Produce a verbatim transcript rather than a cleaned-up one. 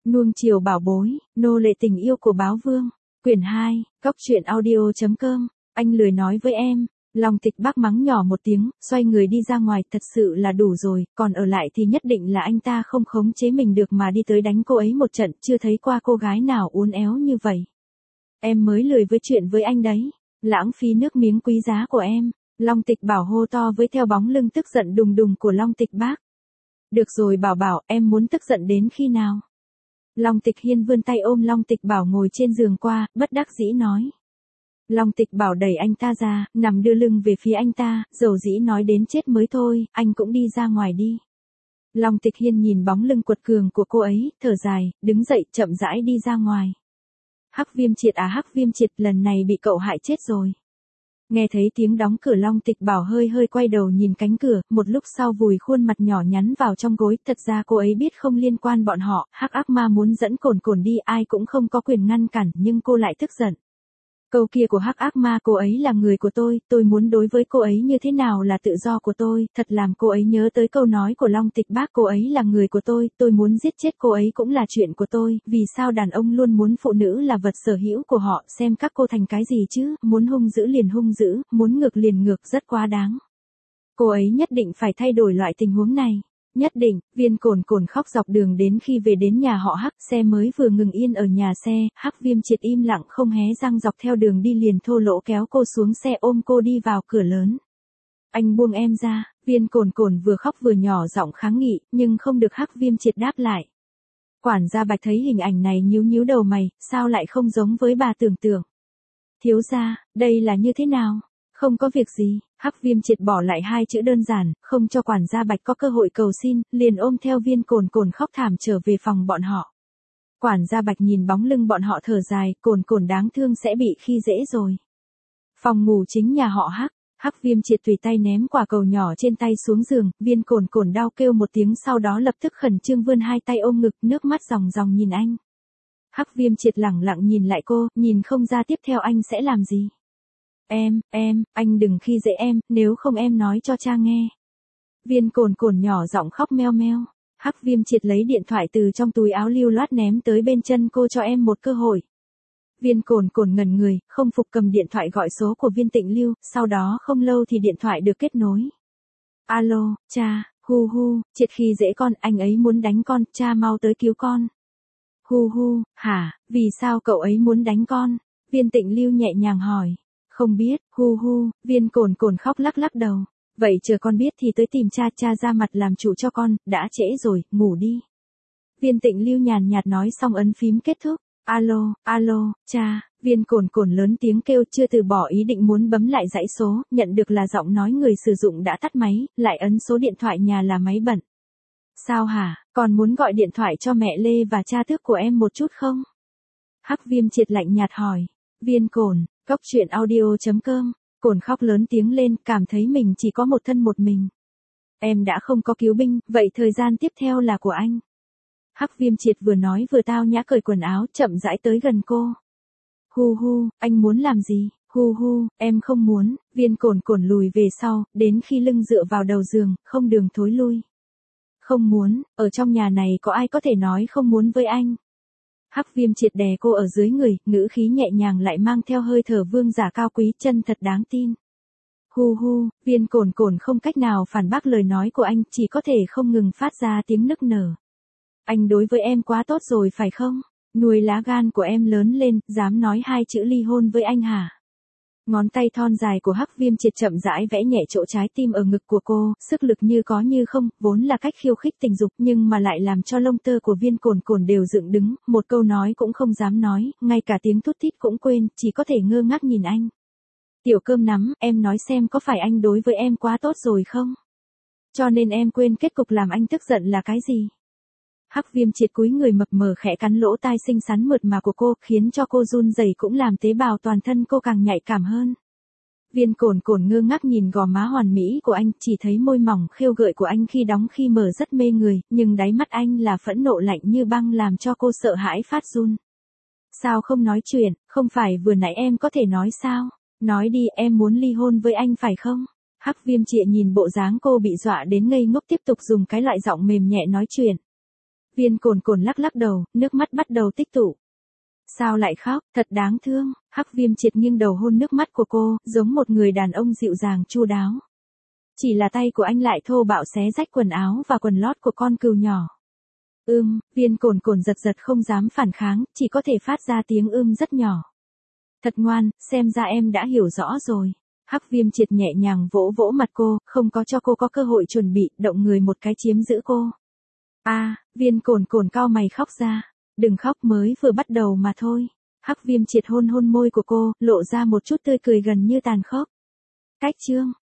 Nuông chiều bảo bối, nô lệ tình yêu của báo vương. Quyển hai, Cóc truyện audio.com. Anh lười nói với em. Long Tịch Bác mắng nhỏ một tiếng, xoay người đi ra ngoài, thật sự là đủ rồi, còn ở lại thì nhất định là anh ta không khống chế mình được mà đi tới đánh cô ấy một trận, chưa thấy qua cô gái nào uốn éo như vậy. Em mới lười với chuyện với anh đấy, lãng phí nước miếng quý giá của em. Long Tịch Bảo hô to với theo bóng lưng tức giận đùng đùng của Long Tịch Bác. Được rồi Bảo Bảo, em muốn tức giận đến khi nào? Long Tịch Hiên vươn tay ôm Long Tịch Bảo ngồi trên giường qua, bất đắc dĩ nói. Long Tịch Bảo đẩy anh ta ra, nằm đưa lưng về phía anh ta, dầu dĩ nói đến chết mới thôi, anh cũng đi ra ngoài đi. Long Tịch Hiên nhìn bóng lưng quật cường của cô ấy, thở dài, đứng dậy, chậm rãi đi ra ngoài. Hắc Viêm Triệt à Hắc Viêm Triệt, lần này bị cậu hại chết rồi. Nghe thấy tiếng đóng cửa, Long Tịch Bảo hơi hơi quay đầu nhìn cánh cửa, một lúc sau vùi khuôn mặt nhỏ nhắn vào trong gối, thật ra cô ấy biết không liên quan bọn họ, Hắc Ác Ma muốn dẫn Cồn Cồn đi, ai cũng không có quyền ngăn cản, nhưng cô lại tức giận. Câu kia của Hắc Ác Ma, cô ấy là người của tôi, tôi muốn đối với cô ấy như thế nào là tự do của tôi, thật làm cô ấy nhớ tới câu nói của Long Tịch Bác, cô ấy là người của tôi, tôi muốn giết chết cô ấy cũng là chuyện của tôi, vì sao đàn ông luôn muốn phụ nữ là vật sở hữu của họ, xem các cô thành cái gì chứ, muốn hung dữ liền hung dữ, muốn ngược liền ngược, rất quá đáng. Cô ấy nhất định phải thay đổi loại tình huống này. Nhất định. Viên Cồn Cồn khóc dọc đường đến khi về đến nhà họ Hắc, xe mới vừa ngừng yên ở nhà xe, Hắc Viêm Triệt im lặng không hé răng dọc theo đường đi liền thô lỗ kéo cô xuống xe ôm cô đi vào cửa lớn. Anh buông em ra, Viên Cồn Cồn vừa khóc vừa nhỏ giọng kháng nghị, nhưng không được Hắc Viêm Triệt đáp lại. Quản gia Bạch thấy hình ảnh này nhíu nhíu đầu mày, sao lại không giống với bà tưởng tượng. Thiếu gia, đây là như thế nào? Không có việc gì, Hắc Viêm Triệt bỏ lại hai chữ đơn giản, không cho quản gia Bạch có cơ hội cầu xin, liền ôm theo Viên Cồn Cồn khóc thảm trở về phòng bọn họ. Quản gia Bạch nhìn bóng lưng bọn họ thở dài, Cồn Cồn đáng thương sẽ bị khi dễ rồi. Phòng ngủ chính nhà họ Hắc, Hắc Viêm Triệt tùy tay ném quả cầu nhỏ trên tay xuống giường, Viên Cồn Cồn đau kêu một tiếng sau đó lập tức khẩn trương vươn hai tay ôm ngực, nước mắt ròng ròng nhìn anh. Hắc Viêm Triệt lẳng lặng nhìn lại cô, nhìn không ra tiếp theo anh sẽ làm gì. Em, em, anh đừng khi dễ em, nếu không em nói cho cha nghe. Viên Cồn Cồn nhỏ giọng khóc meo meo. Hắc Viêm Triệt lấy điện thoại từ trong túi áo lưu loát ném tới bên chân cô, cho em một cơ hội. Viên Cồn Cồn ngẩn người, không phục cầm điện thoại gọi số của Viên Tịnh Lưu, sau đó không lâu thì điện thoại được kết nối. Alo, cha, hu hu, Triệt khi dễ con, anh ấy muốn đánh con, cha mau tới cứu con. Hu hu, hả, vì sao cậu ấy muốn đánh con? Viên Tịnh Lưu nhẹ nhàng hỏi. Không biết, hu hu, Viên Cồn Cồn khóc lắc lắc đầu. Vậy chờ con biết thì tới tìm cha, cha ra mặt làm chủ cho con, đã trễ rồi, ngủ đi. Viên Tịnh Lưu nhàn nhạt nói xong ấn phím kết thúc. Alo, alo, cha, Viên Cồn Cồn lớn tiếng kêu, chưa từ bỏ ý định muốn bấm lại dãy số, nhận được là giọng nói người sử dụng đã tắt máy, lại ấn số điện thoại nhà là máy bận. Sao hả, còn muốn gọi điện thoại cho mẹ Lê và cha tước của em một chút không? Hắc Viêm Triệt lạnh nhạt hỏi. Viên Cồn, Cóc truyện audio.com. Cồn khóc lớn tiếng lên, cảm thấy mình chỉ có một thân một mình. Em đã không có cứu binh, vậy thời gian tiếp theo là của anh. Hắc Viêm Triệt vừa nói vừa tao nhã cởi quần áo, chậm rãi tới gần cô. Hu hu, anh muốn làm gì? Hu hu, em không muốn. Viên Cồn Cồn lùi về sau, đến khi lưng dựa vào đầu giường, không đường thối lui. Không muốn, ở trong nhà này có ai có thể nói không muốn với anh? Hắc Viêm Triệt đè cô ở dưới người, ngữ khí nhẹ nhàng lại mang theo hơi thở vương giả cao quý, chân thật đáng tin. Hu hu, Viên Cồn Cồn không cách nào phản bác lời nói của anh, chỉ có thể không ngừng phát ra tiếng nức nở. Anh đối với em quá tốt rồi phải không? Nuôi lá gan của em lớn lên, dám nói hai chữ ly hôn với anh hả? Ngón tay thon dài của Hắc Viêm Triệt chậm rãi vẽ nhẹ chỗ trái tim ở ngực của cô, sức lực như có như không, vốn là cách khiêu khích tình dục nhưng mà lại làm cho lông tơ của Viên Cồn Cồn đều dựng đứng, một câu nói cũng không dám nói, ngay cả tiếng thút thít cũng quên, chỉ có thể ngơ ngác nhìn anh. Tiểu cơm nắm, em nói xem có phải anh đối với em quá tốt rồi không? Cho nên em quên kết cục làm anh tức giận là cái gì? Hắc Viêm Triệt cúi người mập mờ khẽ cắn lỗ tai xinh xắn mượt mà của cô, khiến cho cô run rẩy cũng làm tế bào toàn thân cô càng nhạy cảm hơn. Viên Cồn Cồn ngơ ngác nhìn gò má hoàn mỹ của anh, chỉ thấy môi mỏng khêu gợi của anh khi đóng khi mở rất mê người, nhưng đáy mắt anh là phẫn nộ lạnh như băng làm cho cô sợ hãi phát run. Sao không nói chuyện, không phải vừa nãy em có thể nói sao? Nói đi, em muốn ly hôn với anh phải không? Hắc Viêm Triệt nhìn bộ dáng cô bị dọa đến ngây ngốc tiếp tục dùng cái loại giọng mềm nhẹ nói chuyện. Viên Cồn Cồn lắc lắc đầu, nước mắt bắt đầu tích tụ. Sao lại khóc, thật đáng thương. Hắc Viêm Triệt nghiêng đầu hôn nước mắt của cô, giống một người đàn ông dịu dàng chu đáo. Chỉ là tay của anh lại thô bạo xé rách quần áo và quần lót của con cừu nhỏ. Ưm, Viên Cồn Cồn giật giật không dám phản kháng, chỉ có thể phát ra tiếng ưm rất nhỏ. Thật ngoan, xem ra em đã hiểu rõ rồi. Hắc Viêm Triệt nhẹ nhàng vỗ vỗ mặt cô, không có cho cô có cơ hội chuẩn bị, động người một cái chiếm giữ cô. A, à, Viên Cồn Cồn cau mày khóc ra. Đừng khóc, mới vừa bắt đầu mà thôi. Hắc Viêm Triệt hôn hôn môi của cô, lộ ra một chút tươi cười gần như tàn khốc. Cách chương